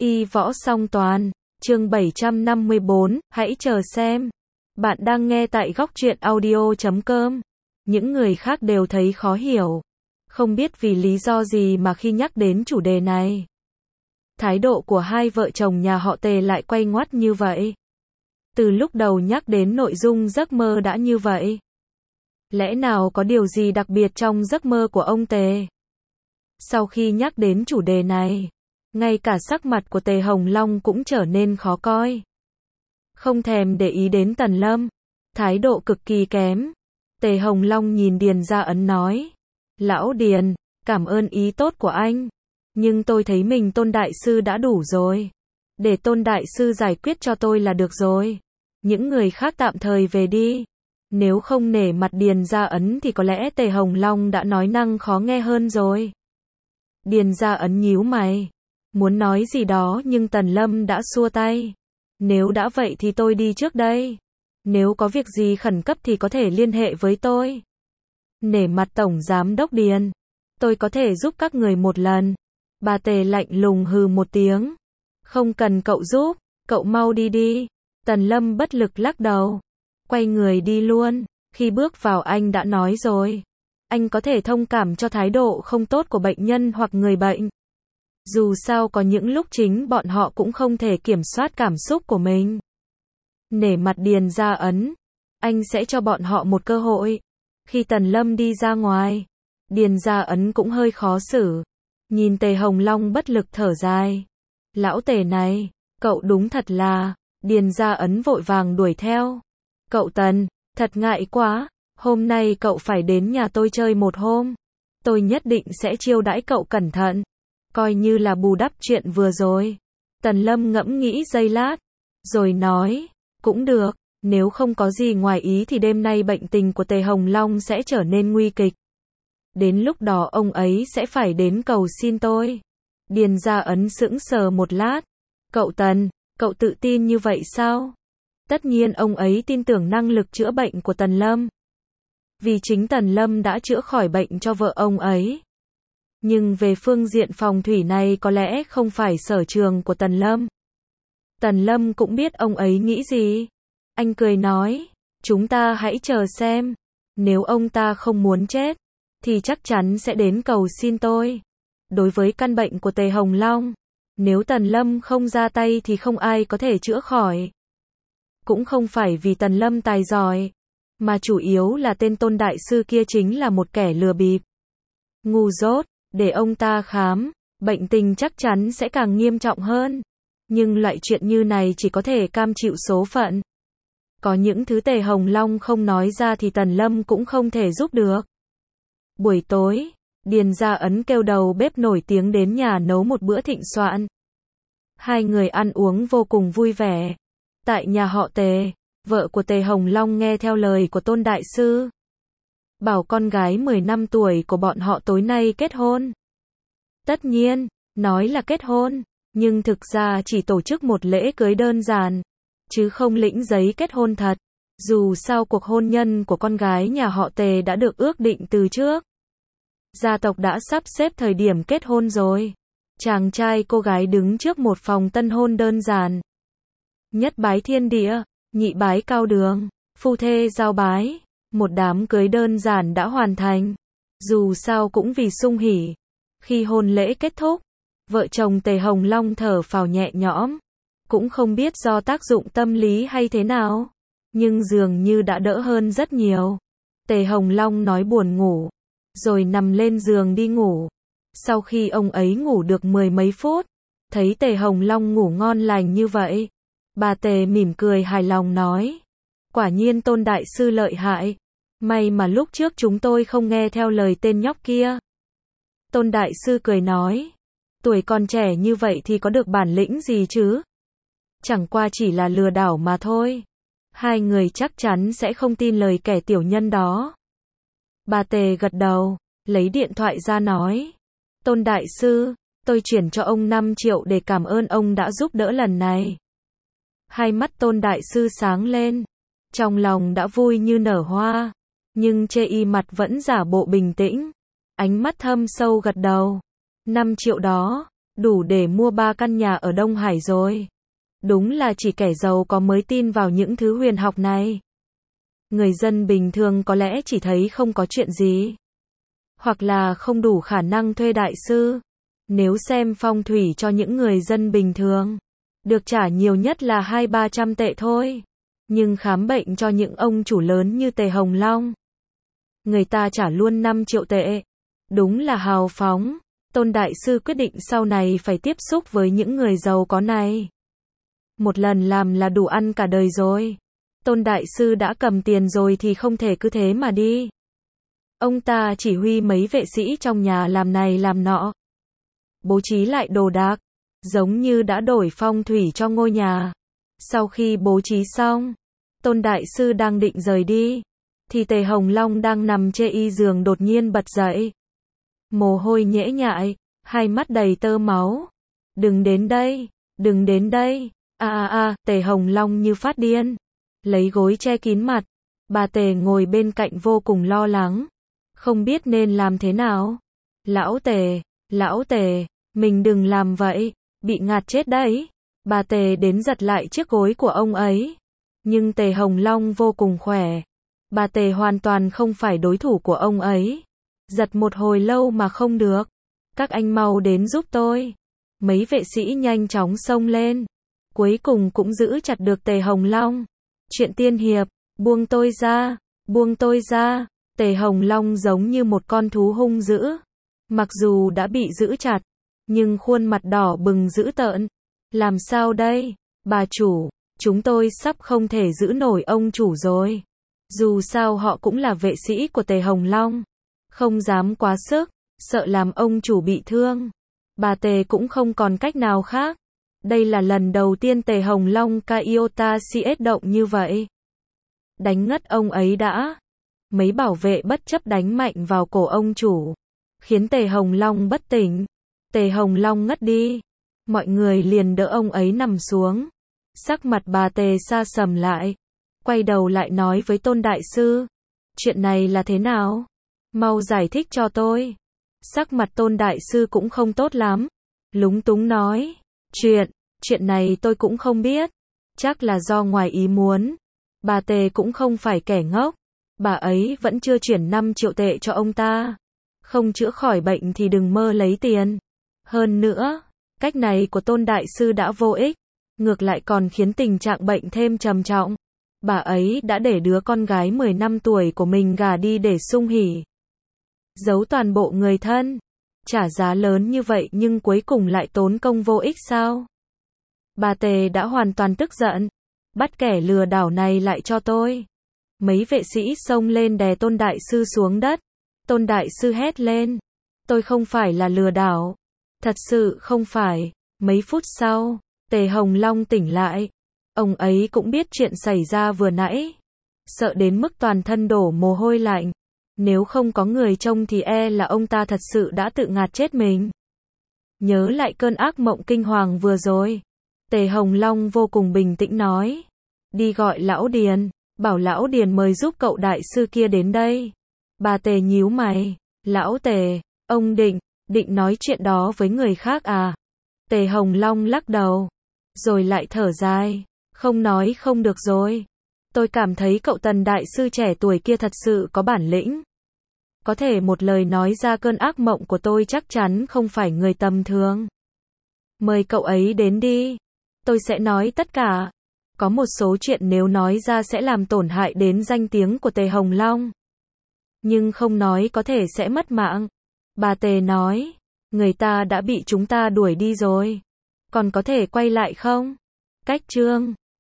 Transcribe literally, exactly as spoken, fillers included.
Y võ song toàn, chương bảy trăm năm mươi bốn, hãy chờ xem. Bạn đang nghe tại góc truyện audio chấm com. Những người khác đều thấy khó hiểu. Không biết vì lý do gì mà khi nhắc đến chủ đề này, thái độ của hai vợ chồng nhà họ Tề lại quay ngoắt như vậy. Từ lúc đầu nhắc đến nội dung giấc mơ đã như vậy. Lẽ nào có điều gì đặc biệt trong giấc mơ của ông Tề? Sau khi nhắc đến chủ đề này, ngay cả sắc mặt của Tề Hồng Long cũng trở nên khó coi. Không thèm để ý đến Tần Lâm, thái độ cực kỳ kém. Tề Hồng Long nhìn Điền Gia Ấn nói: Lão Điền, cảm ơn ý tốt của anh, nhưng tôi thấy mình Tôn Đại Sư đã đủ rồi. Để Tôn Đại Sư giải quyết cho tôi là được rồi. Những người khác tạm thời về đi. Nếu không nể mặt Điền Gia Ấn thì có lẽ Tề Hồng Long đã nói năng khó nghe hơn rồi. Điền Gia Ấn nhíu mày, muốn nói gì đó nhưng Tần Lâm đã xua tay. Nếu đã vậy thì tôi đi trước đây. Nếu có việc gì khẩn cấp thì có thể liên hệ với tôi. Nể mặt Tổng Giám Đốc Điền, tôi có thể giúp các người một lần. Bà Tề lạnh lùng hừ một tiếng. Không cần cậu giúp, cậu mau đi đi. Tần Lâm bất lực lắc đầu, quay người đi luôn. Khi bước vào anh đã nói rồi, anh có thể thông cảm cho thái độ không tốt của bệnh nhân hoặc người bệnh. Dù sao có những lúc chính bọn họ cũng không thể kiểm soát cảm xúc của mình. Nể mặt Điền Gia Ấn, anh sẽ cho bọn họ một cơ hội. Khi Tần Lâm đi ra ngoài, Điền Gia Ấn cũng hơi khó xử. Nhìn Tề Hồng Long bất lực thở dài. Lão Tề này, cậu đúng thật là... Điền Gia Ấn vội vàng đuổi theo. Cậu Tần, thật ngại quá, hôm nay cậu phải đến nhà tôi chơi một hôm. Tôi nhất định sẽ chiêu đãi cậu cẩn thận, coi như là bù đắp chuyện vừa rồi. Tần Lâm ngẫm nghĩ giây lát, rồi nói, cũng được, nếu không có gì ngoài ý thì đêm nay bệnh tình của Tề Hồng Long sẽ trở nên nguy kịch. Đến lúc đó ông ấy sẽ phải đến cầu xin tôi. Điền Gia Ấn sững sờ một lát. Cậu Tần, cậu tự tin như vậy sao? Tất nhiên ông ấy tin tưởng năng lực chữa bệnh của Tần Lâm. Vì chính Tần Lâm đã chữa khỏi bệnh cho vợ ông ấy. Nhưng về phương diện phòng thủy này có lẽ không phải sở trường của Tần Lâm. Tần Lâm cũng biết ông ấy nghĩ gì. Anh cười nói, chúng ta hãy chờ xem. Nếu ông ta không muốn chết, thì chắc chắn sẽ đến cầu xin tôi. Đối với căn bệnh của Tề Hồng Long, nếu Tần Lâm không ra tay thì không ai có thể chữa khỏi. Cũng không phải vì Tần Lâm tài giỏi, mà chủ yếu là tên Tôn Đại Sư kia chính là một kẻ lừa bịp. Ngu dốt, để ông ta khám, bệnh tình chắc chắn sẽ càng nghiêm trọng hơn. Nhưng loại chuyện như này chỉ có thể cam chịu số phận. Có những thứ Tề Hồng Long không nói ra thì Tần Lâm cũng không thể giúp được. Buổi tối, Điền Gia Ấn kêu đầu bếp nổi tiếng đến nhà nấu một bữa thịnh soạn. Hai người ăn uống vô cùng vui vẻ. Tại nhà họ Tề, vợ của Tề Hồng Long nghe theo lời của Tôn Đại Sư, bảo con gái mười năm tuổi của bọn họ tối nay kết hôn. Tất nhiên, nói là kết hôn, nhưng thực ra chỉ tổ chức một lễ cưới đơn giản, chứ không lĩnh giấy kết hôn thật. Dù sao cuộc hôn nhân của con gái nhà họ Tề đã được ước định từ trước. Gia tộc đã sắp xếp thời điểm kết hôn rồi. Chàng trai cô gái đứng trước một phòng tân hôn đơn giản. Nhất bái thiên địa, nhị bái cao đường, phu thê giao bái. Một đám cưới đơn giản đã hoàn thành. Dù sao cũng vì sung hỉ. Khi hôn lễ kết thúc, vợ chồng Tề Hồng Long thở phào nhẹ nhõm. Cũng không biết do tác dụng tâm lý hay thế nào, nhưng dường như đã đỡ hơn rất nhiều. Tề Hồng Long nói buồn ngủ, rồi nằm lên giường đi ngủ. Sau khi ông ấy ngủ được mười mấy phút, thấy Tề Hồng Long ngủ ngon lành như vậy, bà Tề mỉm cười hài lòng nói, quả nhiên Tôn Đại Sư lợi hại, may mà lúc trước chúng tôi không nghe theo lời tên nhóc kia. Tôn Đại Sư cười nói, tuổi còn trẻ như vậy thì có được bản lĩnh gì chứ? Chẳng qua chỉ là lừa đảo mà thôi. Hai người chắc chắn sẽ không tin lời kẻ tiểu nhân đó. Bà Tề gật đầu, lấy điện thoại ra nói, Tôn Đại Sư, tôi chuyển cho ông năm triệu để cảm ơn ông đã giúp đỡ lần này. Hai mắt Tôn Đại Sư sáng lên, trong lòng đã vui như nở hoa, nhưng chê y mặt vẫn giả bộ bình tĩnh, ánh mắt thâm sâu gật đầu. Năm triệu đó, đủ để mua ba căn nhà ở Đông Hải rồi. Đúng là chỉ kẻ giàu có mới tin vào những thứ huyền học này. Người dân bình thường có lẽ chỉ thấy không có chuyện gì. Hoặc là không đủ khả năng thuê đại sư. Nếu xem phong thủy cho những người dân bình thường, được trả nhiều nhất là hai ba trăm tệ thôi. Nhưng khám bệnh cho những ông chủ lớn như Tề Hồng Long, người ta trả luôn năm triệu tệ. Đúng là hào phóng. Tôn Đại Sư quyết định sau này phải tiếp xúc với những người giàu có này. Một lần làm là đủ ăn cả đời rồi. Tôn Đại Sư đã cầm tiền rồi thì không thể cứ thế mà đi. Ông ta chỉ huy mấy vệ sĩ trong nhà làm này làm nọ. Bố trí lại đồ đạc, giống như đã đổi phong thủy cho ngôi nhà. Sau khi bố trí xong, Tôn Đại Sư đang định rời đi, thì Tề Hồng Long đang nằm trên y giường đột nhiên bật dậy. Mồ hôi nhễ nhại, hai mắt đầy tơ máu. Đừng đến đây, đừng đến đây. A a a, Tề Hồng Long như phát điên, lấy gối che kín mặt. Bà Tề ngồi bên cạnh vô cùng lo lắng, không biết nên làm thế nào. Lão Tề, lão Tề, mình đừng làm vậy, bị ngạt chết đấy. Bà Tề đến giật lại chiếc gối của ông ấy. Nhưng Tề Hồng Long vô cùng khỏe. Bà Tề hoàn toàn không phải đối thủ của ông ấy. Giật một hồi lâu mà không được. Các anh mau đến giúp tôi. Mấy vệ sĩ nhanh chóng xông lên. Cuối cùng cũng giữ chặt được Tề Hồng Long. Chuyện tiên hiệp, buông tôi ra, buông tôi ra. Tề Hồng Long giống như một con thú hung dữ. Mặc dù đã bị giữ chặt, nhưng khuôn mặt đỏ bừng dữ tợn. Làm sao đây, bà chủ, chúng tôi sắp không thể giữ nổi ông chủ rồi. Dù sao họ cũng là vệ sĩ của Tề Hồng Long. Không dám quá sức, sợ làm ông chủ bị thương. Bà Tề cũng không còn cách nào khác. Đây là lần đầu tiên Tề Hồng Long Kaiota xê ét động như vậy. Đánh ngất ông ấy đã. Mấy bảo vệ bất chấp đánh mạnh vào cổ ông chủ, khiến Tề Hồng Long bất tỉnh. Tề Hồng Long ngất đi. Mọi người liền đỡ ông ấy nằm xuống. Sắc mặt bà Tề sa sầm lại. Quay đầu lại nói với Tôn Đại Sư. Chuyện này là thế nào? Mau giải thích cho tôi. Sắc mặt Tôn Đại Sư cũng không tốt lắm. Lúng túng nói. Chuyện, chuyện này tôi cũng không biết. Chắc là do ngoài ý muốn. Bà Tề cũng không phải kẻ ngốc. Bà ấy vẫn chưa chuyển năm triệu tệ cho ông ta. Không chữa khỏi bệnh thì đừng mơ lấy tiền. Hơn nữa, cách này của Tôn Đại Sư đã vô ích. Ngược lại còn khiến tình trạng bệnh thêm trầm trọng. Bà ấy đã để đứa con gái mười năm tuổi của mình gả đi để sung hỉ. Giấu toàn bộ người thân. Trả giá lớn như vậy nhưng cuối cùng lại tốn công vô ích sao? Bà Tề đã hoàn toàn tức giận. Bắt kẻ lừa đảo này lại cho tôi. Mấy vệ sĩ xông lên đè Tôn Đại Sư xuống đất. Tôn Đại Sư hét lên. Tôi không phải là lừa đảo. Thật sự không phải. Mấy phút sau, Tề Hồng Long tỉnh lại. Ông ấy cũng biết chuyện xảy ra vừa nãy. Sợ đến mức toàn thân đổ mồ hôi lạnh. Nếu không có người trông thì e là ông ta thật sự đã tự ngạt chết mình. Nhớ lại cơn ác mộng kinh hoàng vừa rồi. Tề Hồng Long vô cùng bình tĩnh nói. Đi gọi Lão Điền. Bảo Lão Điền mời giúp cậu đại sư kia đến đây. Bà Tề nhíu mày. Lão Tề, ông định, định nói chuyện đó với người khác à? Tề Hồng Long lắc đầu. Rồi lại thở dài. Không nói không được rồi. Tôi cảm thấy cậu Tần đại sư trẻ tuổi kia thật sự có bản lĩnh. Có thể một lời nói ra cơn ác mộng của tôi chắc chắn không phải người tầm thường. Mời cậu ấy đến đi. Tôi sẽ nói tất cả. Có một số chuyện nếu nói ra sẽ làm tổn hại đến danh tiếng của Tề Hồng Long. Nhưng không nói có thể sẽ mất mạng. Bà Tề nói. Người ta đã bị chúng ta đuổi đi rồi. Còn có thể quay lại không? Cách chương